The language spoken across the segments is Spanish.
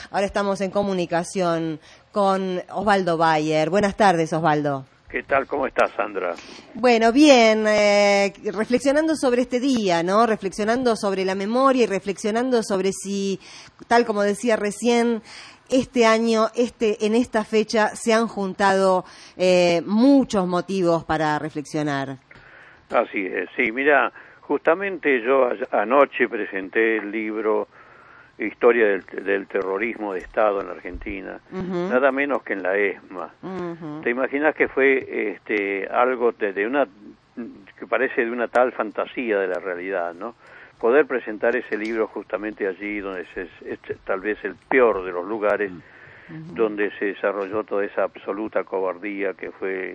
Ahora estamos en comunicación con Osvaldo Bayer. Buenas tardes, Osvaldo. ¿Qué tal? ¿Cómo estás, Sandra? Bueno, bien, reflexionando sobre este día, ¿no? Reflexionando sobre la memoria y reflexionando sobre si, tal como decía recién, este año, en esta fecha, se han juntado muchos motivos para reflexionar. Así es, sí, mira, justamente yo anoche presenté el libro Historia del terrorismo de Estado en la Argentina, nada menos que en la ESMA. ¿Te imaginas que fue algo que parece de una tal fantasía de la realidad, ¿no? Poder presentar ese libro justamente allí donde es tal vez el peor de los lugares donde se desarrolló toda esa absoluta cobardía que fue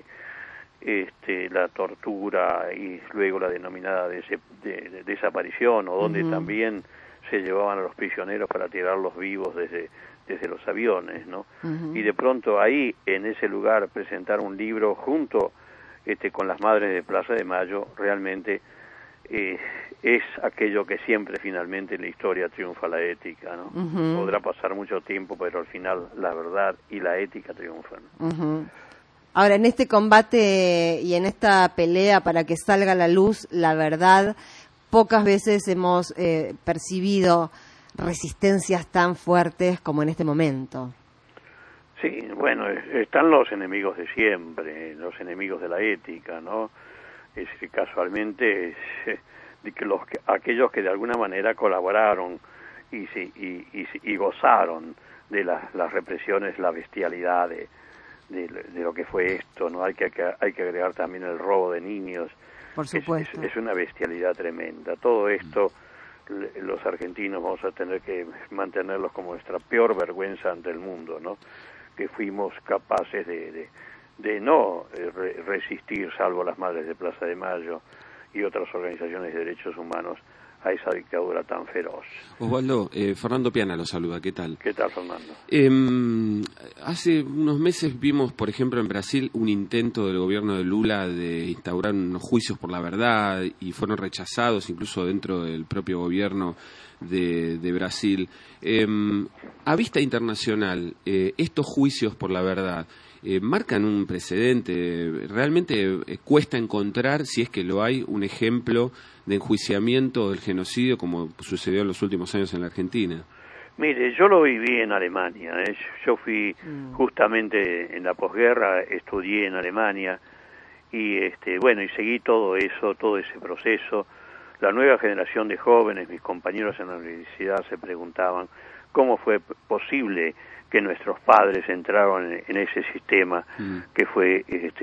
la tortura y luego la denominada desaparición, o donde también se llevaban a los prisioneros para tirarlos vivos desde los aviones, ¿no? Y de pronto ahí, en ese lugar, presentar un libro junto con las madres de Plaza de Mayo, realmente es aquello que siempre finalmente en la historia triunfa la ética, ¿no? Podrá pasar mucho tiempo, pero al final la verdad y la ética triunfan. Ahora, en este combate y en esta pelea para que salga a la luz la verdad, pocas veces hemos percibido resistencias tan fuertes como en este momento. Sí, bueno, están los enemigos de siempre, los enemigos de la ética, ¿no? Es que casualmente aquellos que de alguna manera colaboraron y gozaron de las represiones, la bestialidad de lo que fue esto, ¿no? Hay que agregar también el robo de niños. Por supuesto. Es una bestialidad tremenda. Todo esto, los argentinos vamos a tener que mantenerlos como nuestra peor vergüenza ante el mundo, ¿no? Que fuimos capaces de no resistir, salvo las Madres de Plaza de Mayo y otras organizaciones de derechos humanos, a esa dictadura tan feroz. Osvaldo, Fernando Piana lo saluda, ¿qué tal? ¿Qué tal, Fernando? Hace unos meses vimos, por ejemplo, en Brasil un intento del gobierno de Lula de instaurar unos juicios por la verdad y fueron rechazados incluso dentro del propio gobierno de Brasil. A vista internacional, estos juicios por la verdad marcan un precedente. Realmente cuesta encontrar, si es que lo hay, un ejemplo de enjuiciamiento del genocidio como sucedió en los últimos años en la Argentina. Mire, yo lo viví en Alemania, yo fui justamente en la posguerra, estudié en Alemania y y seguí todo ese proceso. La nueva generación de jóvenes, mis compañeros en la universidad, se preguntaban cómo fue posible que nuestros padres entraron en ese sistema que fue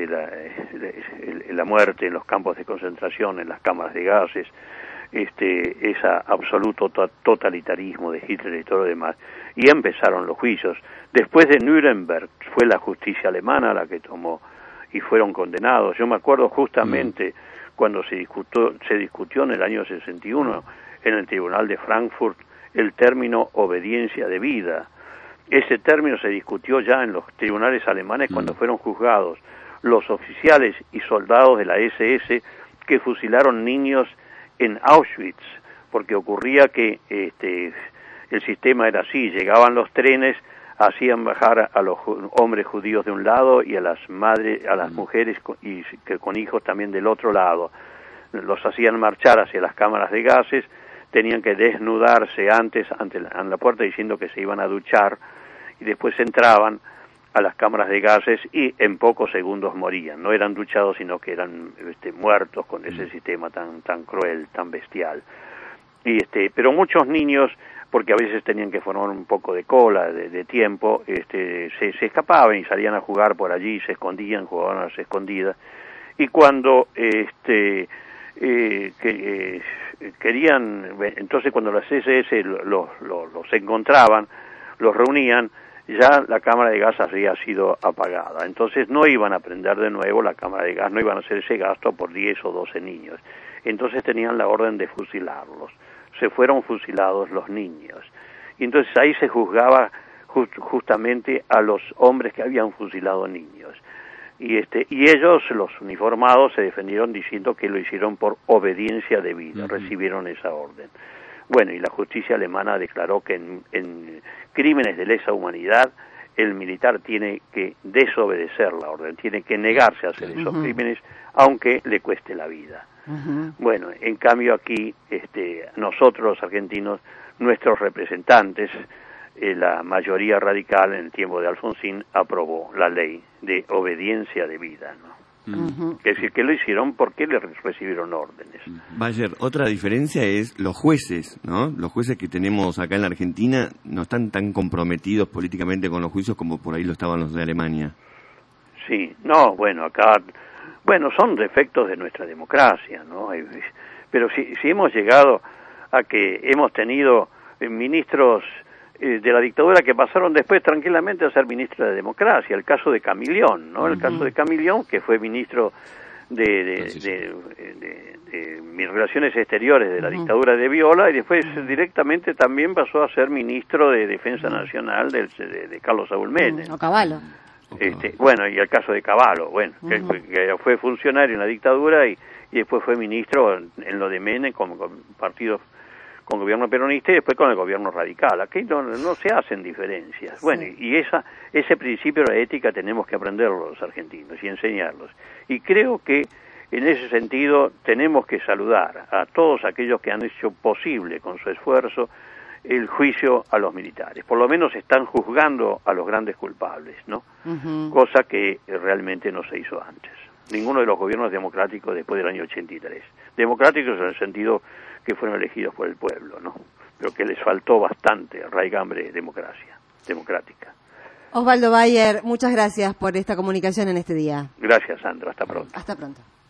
la muerte en los campos de concentración, en las cámaras de gases, ese absoluto totalitarismo de Hitler y todo lo demás. Y empezaron los juicios. Después de Nuremberg fue la justicia alemana la que tomó y fueron condenados. Yo me acuerdo justamente cuando se discutió en el año 61 en el Tribunal de Frankfurt el término obediencia debida. Ese término se discutió ya en los tribunales alemanes cuando fueron juzgados los oficiales y soldados de la SS que fusilaron niños en Auschwitz, porque ocurría que el sistema era así: llegaban los trenes, hacían bajar a los hombres judíos de un lado y a las mujeres con hijos también del otro lado. Los hacían marchar hacia las cámaras de gases, tenían que desnudarse antes ante la puerta diciendo que se iban a duchar y después entraban a las cámaras de gases y en pocos segundos morían. No eran duchados, sino que eran muertos con ese sistema tan cruel, tan bestial. Pero muchos niños, porque a veces tenían que formar un poco de cola, de tiempo, se escapaban y salían a jugar por allí, se escondían, jugaban a las escondidas, y cuando querían, entonces cuando las SS los encontraban, los reunían, ya la cámara de gas había sido apagada. Entonces no iban a prender de nuevo la cámara de gas, no iban a hacer ese gasto por 10 o 12 niños. Entonces tenían la orden de fusilarlos. Se fueron fusilados los niños. Y entonces ahí se juzgaba justamente a los hombres que habían fusilado niños. Y ellos, los uniformados, se defendieron diciendo que lo hicieron por obediencia debida, recibieron esa orden. Bueno, y la justicia alemana declaró que en crímenes de lesa humanidad el militar tiene que desobedecer la orden, tiene que negarse a hacer esos crímenes, aunque le cueste la vida. Bueno, en cambio aquí, nosotros los argentinos, nuestros representantes, la mayoría radical en el tiempo de Alfonsín aprobó la ley de obediencia debida, ¿no? Es decir, que lo hicieron porque le recibieron órdenes. Bayer, otra diferencia es los jueces, ¿no? Los jueces que tenemos acá en la Argentina no están tan comprometidos políticamente con los juicios como por ahí lo estaban los de Alemania. Sí, no, bueno, acá, bueno, son defectos de nuestra democracia, ¿no? Pero si hemos llegado a que hemos tenido ministros de la dictadura que pasaron después tranquilamente a ser ministro de democracia, el caso de Camilión, ¿no? El caso de Camilión, que fue ministro de Relaciones Exteriores de la dictadura de Viola, y después directamente también pasó a ser ministro de Defensa Nacional de Carlos Saúl Menem. O Cavallo. Bueno, y el caso de Cavallo, bueno, que fue funcionario en la dictadura y después fue ministro en lo de Menem con partidos, con gobierno peronista y después con el gobierno radical. Aquí no se hacen diferencias. Sí. Bueno, y ese principio de la ética tenemos que aprenderlo los argentinos y enseñarlos. Y creo que en ese sentido tenemos que saludar a todos aquellos que han hecho posible con su esfuerzo el juicio a los militares. Por lo menos están juzgando a los grandes culpables, ¿no? Cosa que realmente no se hizo antes. Ninguno de los gobiernos democráticos después del año 83. Democráticos en el sentido que fueron elegidos por el pueblo, ¿no? Pero que les faltó bastante raigambre democrática. Osvaldo Bayer, muchas gracias por esta comunicación en este día. Gracias, Sandra. Hasta pronto. Hasta pronto.